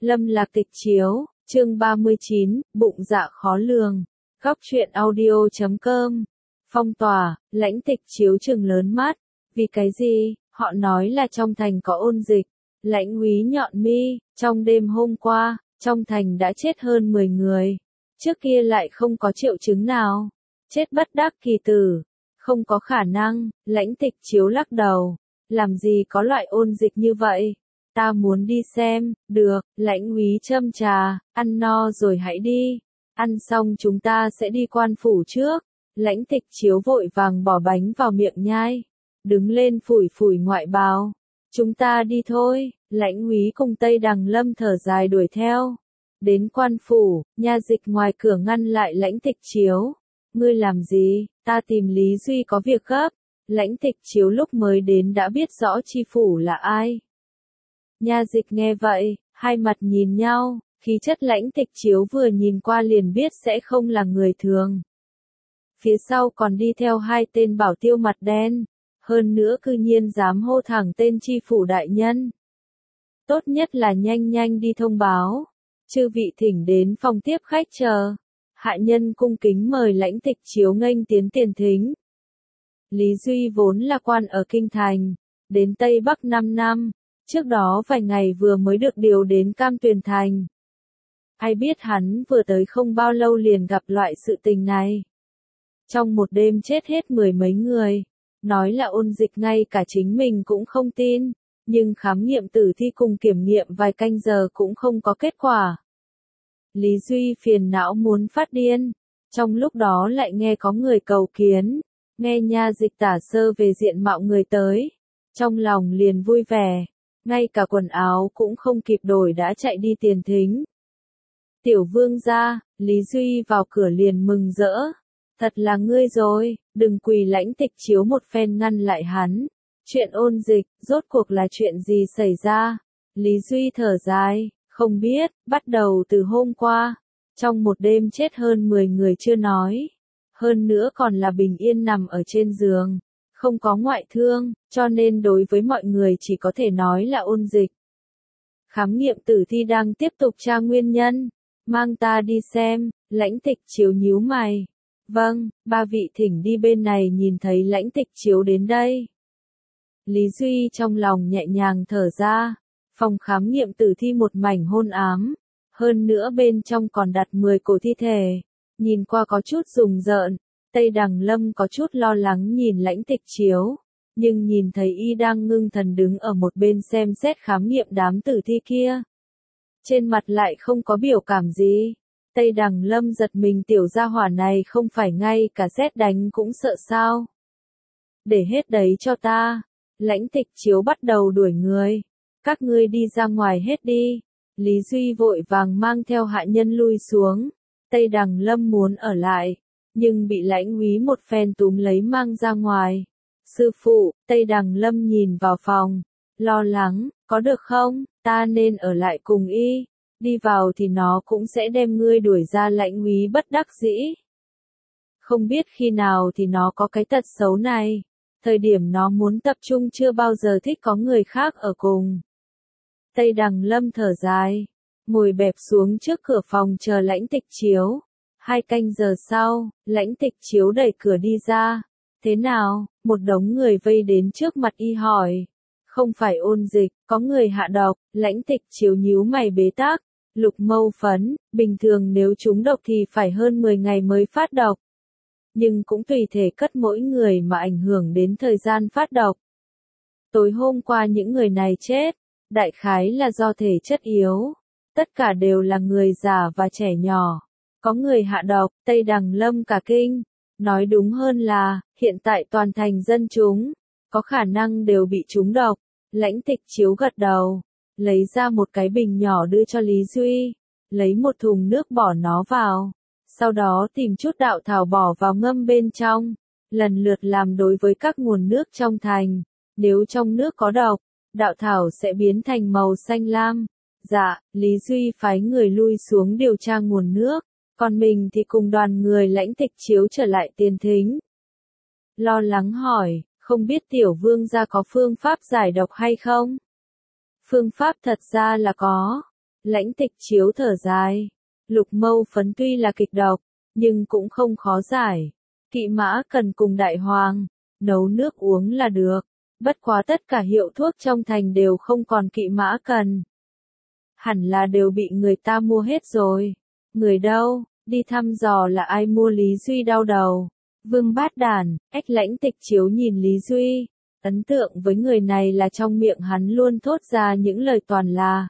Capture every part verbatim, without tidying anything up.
Lâm Lạc Tịch chiếu, chương ba mươi chín, bụng dạ khó lường. Góc truyện audio chấm com. Phong tỏa, Lãnh Tịch chiếu trừng lớn mắt. Vì cái gì? Họ nói là trong thành có ôn dịch. Lãnh Úy nhọn mi, trong đêm hôm qua, trong thành đã chết hơn mười người. Trước kia lại không có triệu chứng nào. Chết bất đắc kỳ tử. Không có khả năng, Lãnh Tịch chiếu lắc đầu. Làm gì có loại ôn dịch như vậy? Ta muốn đi xem. Được, Lãnh Úy châm trà, ăn no rồi hãy đi. Ăn xong chúng ta sẽ đi quan phủ trước. Lãnh Tịch chiếu vội vàng bỏ bánh vào miệng nhai. Đứng lên phủi phủi ngoại bào. Chúng ta đi thôi. Lãnh Úy cùng Tây Đằng Lâm thở dài đuổi theo. Đến quan phủ, nha dịch ngoài cửa ngăn lại Lãnh Tịch chiếu. Ngươi làm gì? Ta tìm Lý Duy có việc gấp. Lãnh Tịch chiếu lúc mới đến đã biết rõ chi phủ là ai. Nha dịch nghe vậy, hai mặt nhìn nhau, khí chất Lãnh Tịch chiếu vừa nhìn qua liền biết sẽ không là người thường. Phía sau còn đi theo hai tên bảo tiêu mặt đen, hơn nữa cư nhiên dám hô thẳng tên chi phủ đại nhân. Tốt nhất là nhanh nhanh đi thông báo, chư vị thỉnh đến phòng tiếp khách chờ. Hạ nhân cung kính mời Lãnh Tịch chiếu nghênh tiến tiền thính. Lý Duy vốn là quan ở Kinh Thành, đến Tây Bắc năm năm, trước đó vài ngày vừa mới được điều đến Cam Tuyền Thành. Ai biết hắn vừa tới không bao lâu liền gặp loại sự tình này. Trong một đêm chết hết mười mấy người, nói là ôn dịch ngay cả chính mình cũng không tin, nhưng khám nghiệm tử thi cùng kiểm nghiệm vài canh giờ cũng không có kết quả. Lý Duy phiền não muốn phát điên, trong lúc đó lại nghe có người cầu kiến, nghe nha dịch tả sơ về diện mạo người tới, trong lòng liền vui vẻ, ngay cả quần áo cũng không kịp đổi đã chạy đi tiền thính. Tiểu vương gia, Lý Duy vào cửa liền mừng rỡ, thật là ngươi rồi, đừng quỳ. Lãnh Tịch chiếu một phen ngăn lại hắn. Chuyện ôn dịch, rốt cuộc là chuyện gì xảy ra? Lý Duy thở dài, không biết, bắt đầu từ hôm qua, trong một đêm chết hơn mười người chưa nói, hơn nữa còn là bình yên nằm ở trên giường, không có ngoại thương, cho nên đối với mọi người chỉ có thể nói là ôn dịch. Khám nghiệm tử thi đang tiếp tục tra nguyên nhân, mang ta đi xem. Lãnh Tịch chiếu nhíu mày. Vâng, ba vị thỉnh đi bên này. Nhìn thấy Lãnh Tịch chiếu đến đây, Lý Duy trong lòng nhẹ nhàng thở ra. Phòng khám nghiệm tử thi một mảnh hôn ám, hơn nữa bên trong còn đặt mười cổ thi thể, nhìn qua có chút rùng rợn. Tây Đằng Lâm có chút lo lắng nhìn Lãnh Tịch chiếu, nhưng nhìn thấy y đang ngưng thần đứng ở một bên xem xét khám nghiệm đám tử thi kia, trên mặt lại không có biểu cảm gì. Tây Đằng Lâm giật mình, tiểu gia hỏa này không phải ngay cả sét đánh cũng sợ sao? Để hết đấy cho ta. Lãnh Tịch chiếu bắt đầu đuổi người. Các ngươi đi ra ngoài hết đi. Lý Duy vội vàng mang theo hạ nhân lui xuống. Tây Đằng Lâm muốn ở lại, nhưng bị Lãnh Úy một phen túm lấy mang ra ngoài. Sư phụ, Tây Đằng Lâm nhìn vào phòng, lo lắng, có được không? Ta nên ở lại cùng y. Đi vào thì nó cũng sẽ đem ngươi đuổi ra. Lãnh Úy bất đắc dĩ. Không biết khi nào thì nó có cái tật xấu này. Thời điểm nó muốn tập trung chưa bao giờ thích có người khác ở cùng. Tây Đằng Lâm thở dài, ngồi bẹp xuống trước cửa phòng chờ Lãnh Tịch chiếu. Hai canh giờ sau, Lãnh Tịch chiếu đẩy cửa đi ra. Thế nào? Một đống người vây đến trước mặt y hỏi. Không phải ôn dịch, có người hạ độc. Lãnh Tịch chiếu nhíu mày bế tắc. Lục mâu phấn, bình thường nếu trúng độc thì phải hơn mười ngày mới phát độc. Nhưng cũng tùy thể cất mỗi người mà ảnh hưởng đến thời gian phát độc. Tối hôm qua những người này chết, đại khái là do thể chất yếu. Tất cả đều là người già và trẻ nhỏ. Có người hạ độc. Tây Đằng Lâm cả kinh. Nói đúng hơn là, hiện tại toàn thành dân chúng, có khả năng đều bị trúng độc. Lãnh Tịch chiếu gật đầu, lấy ra một cái bình nhỏ đưa cho Lý Duy, lấy một thùng nước bỏ nó vào, sau đó tìm chút đạo thảo bỏ vào ngâm bên trong, lần lượt làm đối với các nguồn nước trong thành. Nếu trong nước có độc, đạo thảo sẽ biến thành màu xanh lam. Dạ, Lý Duy phái người lui xuống điều tra nguồn nước, còn mình thì cùng đoàn người Lãnh Tịch chiếu trở lại tiền thính. Lo lắng hỏi, không biết tiểu vương gia có phương pháp giải độc hay không? Phương pháp thật ra là có. Lãnh Tịch Chiếu thở dài. Lục Mâu Phấn tuy là kịch độc, nhưng cũng không khó giải. Kỵ Mã Cần cùng Đại Hoàng, nấu nước uống là được. Bất quá tất cả hiệu thuốc trong thành đều không còn Kỵ Mã Cần. Hẳn là đều bị người ta mua hết rồi. Người đâu, đi thăm dò là ai mua Lý Duy đau đầu. Vương Bát Đản, ách Lãnh Tịch Chiếu nhìn Lý Duy. Ấn tượng với người này là trong miệng hắn luôn thốt ra những lời toàn là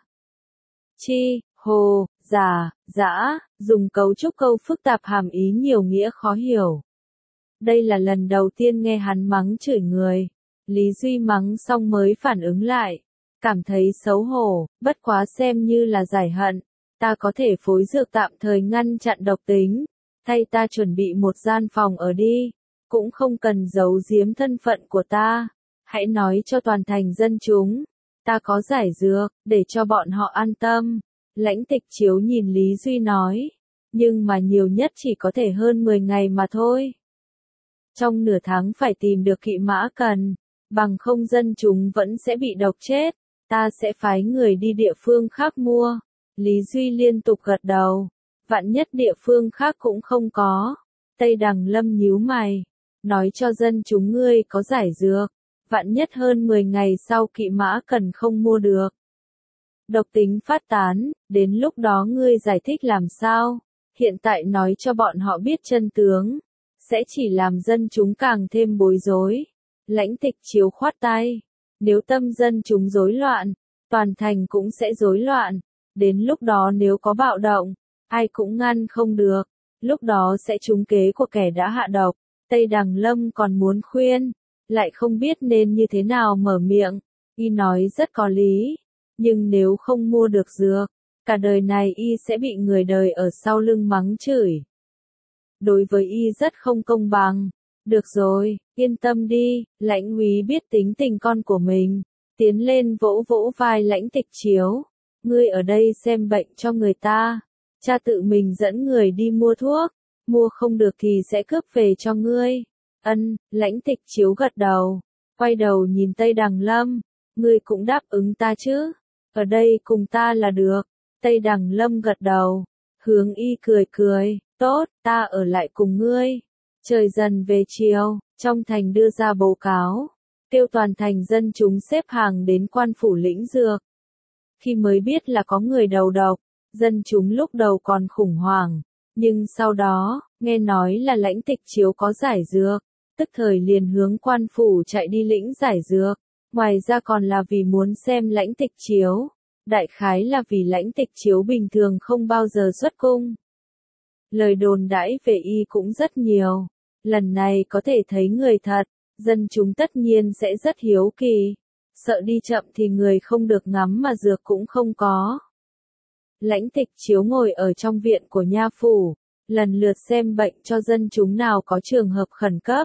chi, hồ, giả, dã, dùng cấu trúc câu phức tạp hàm ý nhiều nghĩa khó hiểu. Đây là lần đầu tiên nghe hắn mắng chửi người. Lý Duy mắng xong mới phản ứng lại. Cảm thấy xấu hổ, bất quá xem như là giải hận. Ta có thể phối dược tạm thời ngăn chặn độc tính. Thay ta chuẩn bị một gian phòng ở đi. Cũng không cần giấu giếm thân phận của ta. Hãy nói cho toàn thành dân chúng. Ta có giải dược, để cho bọn họ an tâm. Lãnh Tịch Chiếu nhìn Lý Duy nói. Nhưng mà nhiều nhất chỉ có thể hơn mười ngày mà thôi. Trong nửa tháng phải tìm được Kỵ Mã Cần. Bằng không dân chúng vẫn sẽ bị độc chết. Ta sẽ phái người đi địa phương khác mua. Lý Duy liên tục gật đầu. Vạn nhất địa phương khác cũng không có. Tây Đằng Lâm nhíu mày. Nói cho dân chúng ngươi có giải dược. Vạn nhất hơn mười ngày sau Kỵ Mã Cần không mua được. Độc tính phát tán, đến lúc đó ngươi giải thích làm sao? Hiện tại nói cho bọn họ biết chân tướng. Sẽ chỉ làm dân chúng càng thêm bối rối. Lãnh Tịch Chiếu khoát tay. Nếu tâm dân chúng rối loạn, toàn thành cũng sẽ rối loạn. Đến lúc đó nếu có bạo động, ai cũng ngăn không được. Lúc đó sẽ trúng kế của kẻ đã hạ độc. Tây Đằng Lâm còn muốn khuyên, lại không biết nên như thế nào mở miệng. Y nói rất có lý, nhưng nếu không mua được dược, cả đời này Y sẽ bị người đời ở sau lưng mắng chửi. Đối với Y rất không công bằng. Được rồi, yên tâm đi, Lãnh úy biết tính tình con của mình. Tiến lên vỗ vỗ vai Lãnh Tịch Chiếu. Ngươi ở đây xem bệnh cho người ta. Cha tự mình dẫn người đi mua thuốc. Mua không được thì sẽ cướp về cho ngươi. Ân, Lãnh Tịch Chiếu gật đầu. Quay đầu nhìn Tây Đằng Lâm. Ngươi cũng đáp ứng ta chứ. Ở đây cùng ta là được. Tây Đằng Lâm gật đầu. Hướng Y cười cười. Tốt, ta ở lại cùng ngươi. Trời dần về chiều, trong thành đưa ra báo cáo. Kêu toàn thành dân chúng xếp hàng đến quan phủ lĩnh dược. Khi mới biết là có người đầu độc, dân chúng lúc đầu còn khủng hoảng. Nhưng sau đó, nghe nói là Lãnh Tịch Chiếu có giải dược. Tức thời liền hướng quan phủ chạy đi lĩnh giải dược. Ngoài ra còn là vì muốn xem Lãnh Tịch Chiếu. Đại khái là vì Lãnh Tịch Chiếu bình thường không bao giờ xuất cung. Lời đồn đãi về Y cũng rất nhiều. Lần này có thể thấy người thật, dân chúng tất nhiên sẽ rất hiếu kỳ. Sợ đi chậm thì người không được ngắm mà dược cũng không có. Lãnh Tịch Chiếu ngồi ở trong viện của nha phủ, lần lượt xem bệnh cho dân chúng nào có trường hợp khẩn cấp.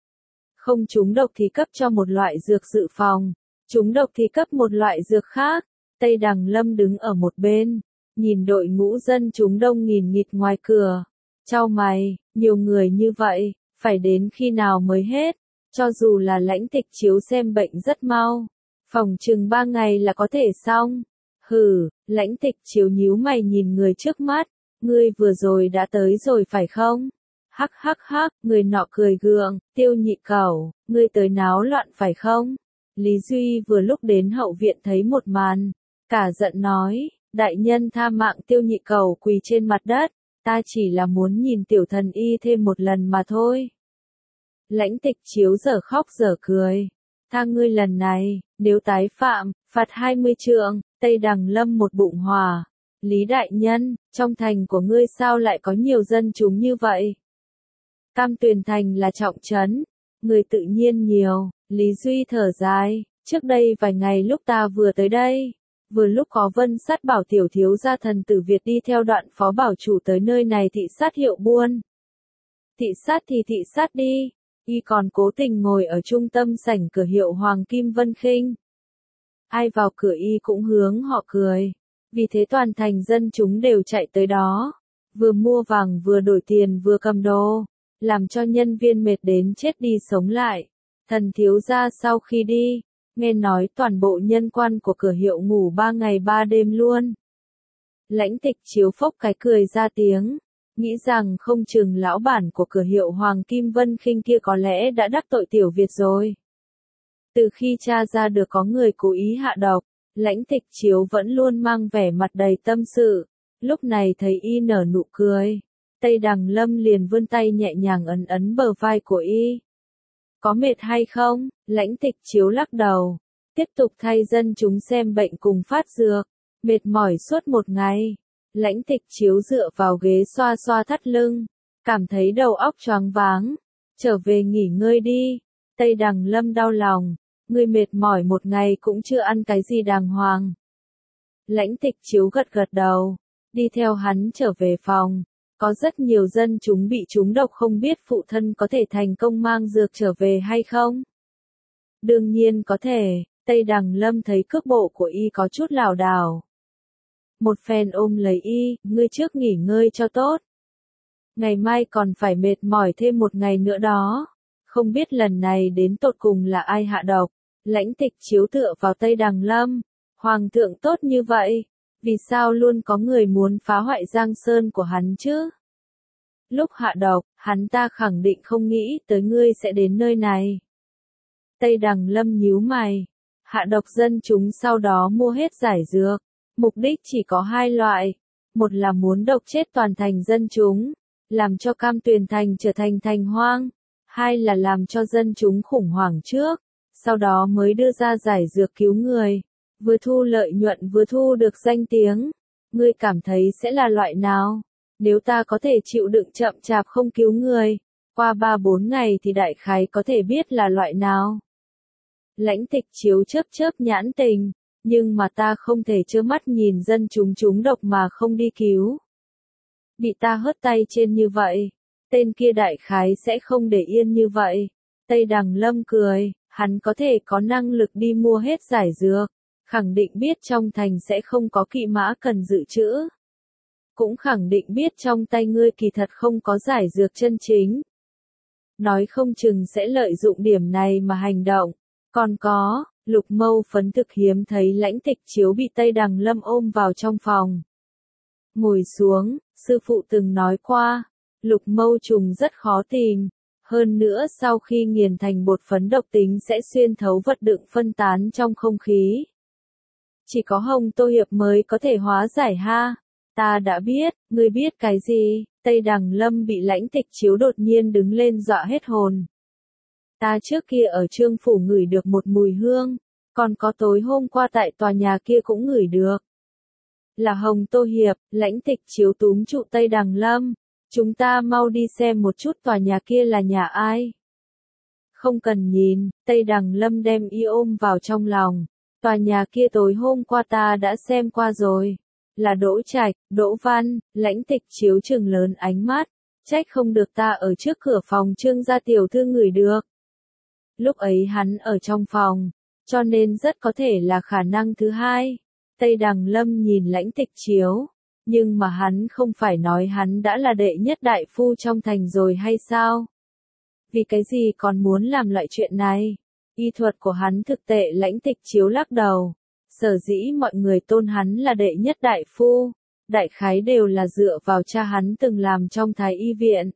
Không trúng độc thì cấp cho một loại dược dự phòng, trúng độc thì cấp một loại dược khác. Tây Đằng Lâm đứng ở một bên, nhìn đội ngũ dân chúng đông nghìn nghịt ngoài cửa. Chau mày, nhiều người như vậy, phải đến khi nào mới hết? Cho dù là Lãnh Tịch Chiếu xem bệnh rất mau, phòng chừng ba ngày là có thể xong. Hừ, Lãnh Tịch Chiếu nhíu mày nhìn người trước mắt. Ngươi vừa rồi đã tới rồi phải không? Hắc hắc hắc, người nọ cười gượng. Tiêu Nhị Cẩu, ngươi tới náo loạn phải không? Lý Duy vừa lúc đến hậu viện thấy một màn, cả giận nói, đại nhân tha mạng. Tiêu Nhị Cẩu quỳ trên mặt đất. Ta chỉ là muốn nhìn tiểu thần y thêm một lần mà thôi. Lãnh Tịch Chiếu dở khóc dở cười. Tha ngươi lần này, nếu tái phạm, phạt hai mươi trượng. Tây Đằng Lâm một bụng hòa. Lý đại nhân, trong thành của ngươi sao lại có nhiều dân chúng như vậy? Cam Tuyền thành là trọng trấn, người tự nhiên nhiều. Lý Duy thở dài, trước đây vài ngày lúc ta vừa tới đây, vừa lúc có Vân Sát bảo tiểu thiếu gia thần tử Việt đi theo Đoạn phó bảo chủ tới nơi này thị sát hiệu buôn. Thị sát thì thị sát đi, y còn cố tình ngồi ở trung tâm sảnh cửa hiệu Hoàng Kim Vân Khinh. Ai vào cửa y cũng hướng họ cười, vì thế toàn thành dân chúng đều chạy tới đó, vừa mua vàng vừa đổi tiền vừa cầm đồ, làm cho nhân viên mệt đến chết đi sống lại. Thần thiếu gia sau khi đi, nghe nói toàn bộ nhân quan của cửa hiệu ngủ ba ngày ba đêm luôn. Lãnh Tịch Chiếu phốc cái cười ra tiếng, nghĩ rằng không chừng lão bản của cửa hiệu Hoàng Kim Vân Khinh kia có lẽ đã đắc tội Tiểu Việt rồi. Từ khi tra ra được có người cố ý hạ độc, Lãnh Tịch Chiếu vẫn luôn mang vẻ mặt đầy tâm sự, lúc này thấy y nở nụ cười, Tây Đằng Lâm liền vươn tay nhẹ nhàng ấn ấn bờ vai của y. Có mệt hay không? Lãnh Tịch Chiếu lắc đầu, tiếp tục thay dân chúng xem bệnh cùng phát dược, mệt mỏi suốt một ngày. Lãnh Tịch Chiếu dựa vào ghế xoa xoa thắt lưng, cảm thấy đầu óc choáng váng, trở về nghỉ ngơi đi. Tây Đằng Lâm đau lòng, ngươi mệt mỏi một ngày cũng chưa ăn cái gì đàng hoàng. Lãnh Tịch Chiếu gật gật đầu, đi theo hắn trở về phòng. Có rất nhiều dân chúng bị trúng độc không biết phụ thân có thể thành công mang dược trở về hay không? Đương nhiên có thể, Tây Đằng Lâm thấy cước bộ của y có chút lảo đảo. Một phen ôm lấy y, ngươi trước nghỉ ngơi cho tốt. Ngày mai còn phải mệt mỏi thêm một ngày nữa đó. Không biết lần này đến tột cùng là ai hạ độc. Lãnh Tịch Chiếu tựa vào Tây Đằng Lâm. Hoàng thượng tốt như vậy, vì sao luôn có người muốn phá hoại Giang Sơn của hắn chứ? Lúc hạ độc, hắn ta khẳng định không nghĩ tới ngươi sẽ đến nơi này. Tây Đằng Lâm nhíu mày. Hạ độc dân chúng sau đó mua hết giải dược. Mục đích chỉ có hai loại. Một là muốn độc chết toàn thành dân chúng, làm cho Cam Tuyền Thành trở thành thành hoang. Hai là làm cho dân chúng khủng hoảng trước, sau đó mới đưa ra giải dược cứu người. Vừa thu lợi nhuận vừa thu được danh tiếng. Ngươi cảm thấy sẽ là loại nào? Nếu ta có thể chịu đựng chậm chạp không cứu người, qua ba bốn ngày thì đại khái có thể biết là loại nào. Lãnh Tịch Chiếu chớp chớp nhãn tình, nhưng mà ta không thể trơ mắt nhìn dân chúng trúng độc mà không đi cứu. Bị ta hớt tay trên như vậy, tên kia đại khái sẽ không để yên như vậy. Tây Đằng Lâm cười, hắn có thể có năng lực đi mua hết giải dược, khẳng định biết trong thành sẽ không có kỵ mã cần dự trữ. Cũng khẳng định biết trong tay ngươi kỳ thật không có giải dược chân chính. Nói không chừng sẽ lợi dụng điểm này mà hành động. Còn có, Lục Mâu Phấn thực hiếm thấy Lãnh Tịch Chiếu bị Tây Đằng Lâm ôm vào trong phòng. Ngồi xuống, sư phụ từng nói qua, Lục Mâu trùng rất khó tìm. Hơn nữa sau khi nghiền thành bột phấn độc tính sẽ xuyên thấu vật đựng phân tán trong không khí. Chỉ có Hồng Tô Hiệp mới có thể hóa giải ha. Ta đã biết, ngươi biết cái gì? Tây Đằng Lâm bị Lãnh Tịch Chiếu đột nhiên đứng lên dọa hết hồn. Ta trước kia ở Trương Phủ ngửi được một mùi hương, còn có tối hôm qua tại tòa nhà kia cũng ngửi được. Là Hồng Tô Hiệp. Lãnh Tịch Chiếu túm trụ Tây Đằng Lâm. Chúng ta mau đi xem một chút tòa nhà kia là nhà ai. Không cần nhìn, Tây Đằng Lâm đem y ôm vào trong lòng. Tòa nhà kia tối hôm qua ta đã xem qua rồi. Là Đỗ Trạch, Đỗ Văn. Lãnh Tịch Chiếu trừng lớn ánh mắt. Trách không được ta ở trước cửa phòng Trương gia tiểu thư ngửi được. Lúc ấy hắn ở trong phòng, cho nên rất có thể là khả năng thứ hai. Tây Đằng Lâm nhìn Lãnh Tịch Chiếu, nhưng mà hắn không phải nói hắn đã là đệ nhất đại phu trong thành rồi hay sao? Vì cái gì còn muốn làm loại chuyện này? Y thuật của hắn thực tệ. Lãnh Tịch Chiếu lắc đầu. Sở dĩ mọi người tôn hắn là đệ nhất đại phu, đại khái đều là dựa vào cha hắn từng làm trong Thái Y viện.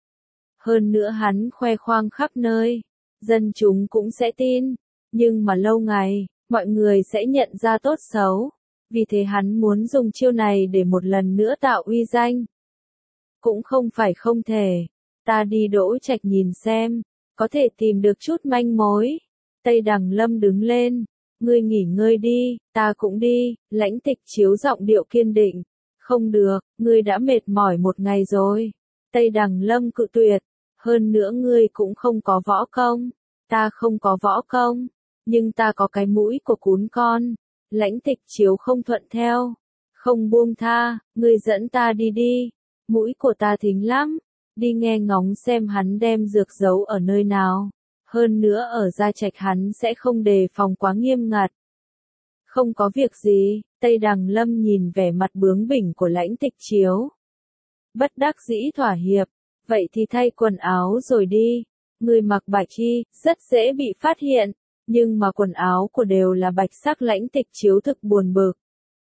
Hơn nữa hắn khoe khoang khắp nơi, dân chúng cũng sẽ tin, nhưng mà lâu ngày, mọi người sẽ nhận ra tốt xấu, vì thế hắn muốn dùng chiêu này để một lần nữa tạo uy danh. Cũng không phải không thể, ta đi Đỗ Trạch nhìn xem, có thể tìm được chút manh mối. Tây Đằng Lâm đứng lên, ngươi nghỉ ngơi đi, ta cũng đi. Lãnh Tịch Chiếu giọng điệu kiên định. Không được, ngươi đã mệt mỏi một ngày rồi. Tây Đằng Lâm cự tuyệt, hơn nữa ngươi cũng không có võ công. Ta không có võ công, nhưng ta có cái mũi của cún con. Lãnh Tịch Chiếu không thuận theo, không buông tha, ngươi dẫn ta đi đi. Mũi của ta thính lắm, đi nghe ngóng xem hắn đem dược giấu ở nơi nào. Hơn nữa ở Gia Trạch hắn sẽ không đề phòng quá nghiêm ngặt. Không có việc gì. Tây Đằng Lâm nhìn vẻ mặt bướng bỉnh của Lãnh Tịch Chiếu. Bất đắc dĩ thỏa hiệp, vậy thì thay quần áo rồi đi. Người mặc bạch y, rất dễ bị phát hiện, nhưng mà quần áo của đều là bạch sắc. Lãnh Tịch Chiếu thực buồn bực.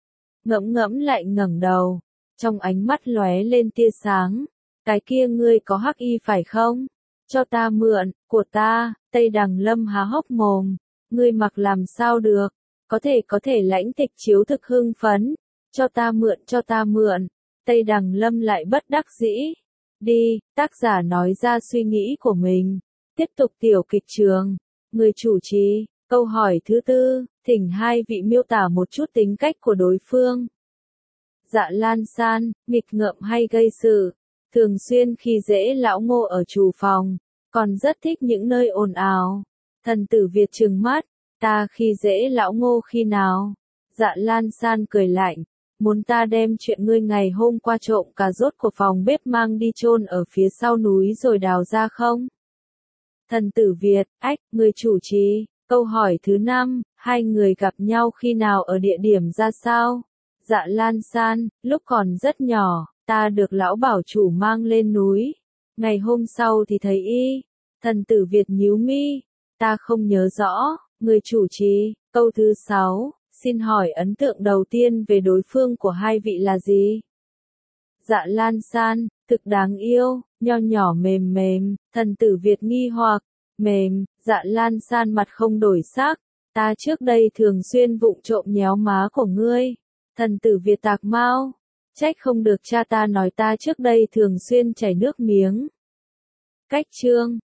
ngẫm ngẫm lại ngẩng đầu, trong ánh mắt lóe lên tia sáng. Cái kia ngươi có hắc y phải không? Cho ta mượn, của ta. Tây Đằng Lâm há hốc mồm. Ngươi mặc làm sao được? Có thể có thể Lãnh Tịch Chiếu thực hưng phấn. Cho ta mượn, cho ta mượn. Tây Đằng Lâm lại bất đắc dĩ. Đi, tác giả nói ra suy nghĩ của mình. Tiếp tục tiểu kịch trường. Người chủ trì, câu hỏi thứ tư, thỉnh hai vị miêu tả một chút tính cách của đối phương. Dạ Lan San, nghịch ngợm hay gây sự, thường xuyên khi dễ lão Ngô ở chủ phòng, còn rất thích những nơi ồn ào. Thần tử Việt trừng mắt, ta khi dễ lão Ngô khi nào? Dạ Lan San cười lạnh, muốn ta đem chuyện ngươi ngày hôm qua trộm cà rốt của phòng bếp mang đi chôn ở phía sau núi rồi đào ra không? Thần tử Việt, ách, người chủ trì, câu hỏi thứ năm, hai người gặp nhau khi nào ở địa điểm ra sao? Dạ Lan San, lúc còn rất nhỏ, ta được lão bảo chủ mang lên núi. Ngày hôm sau thì thấy y. Thần tử Việt nhíu mi, ta không nhớ rõ. Người chủ trì, câu thứ sáu, xin hỏi ấn tượng đầu tiên về đối phương của hai vị là gì? Dạ Lan San, thực đáng yêu, nho nhỏ mềm mềm. Thần tử Việt nghi hoặc, mềm. Dạ Lan San mặt không đổi sắc, ta trước đây thường xuyên vụng trộm nhéo má của ngươi. Thần tử Việt tạc mau, trách không được cha ta nói ta trước đây thường xuyên chảy nước miếng. Cách chương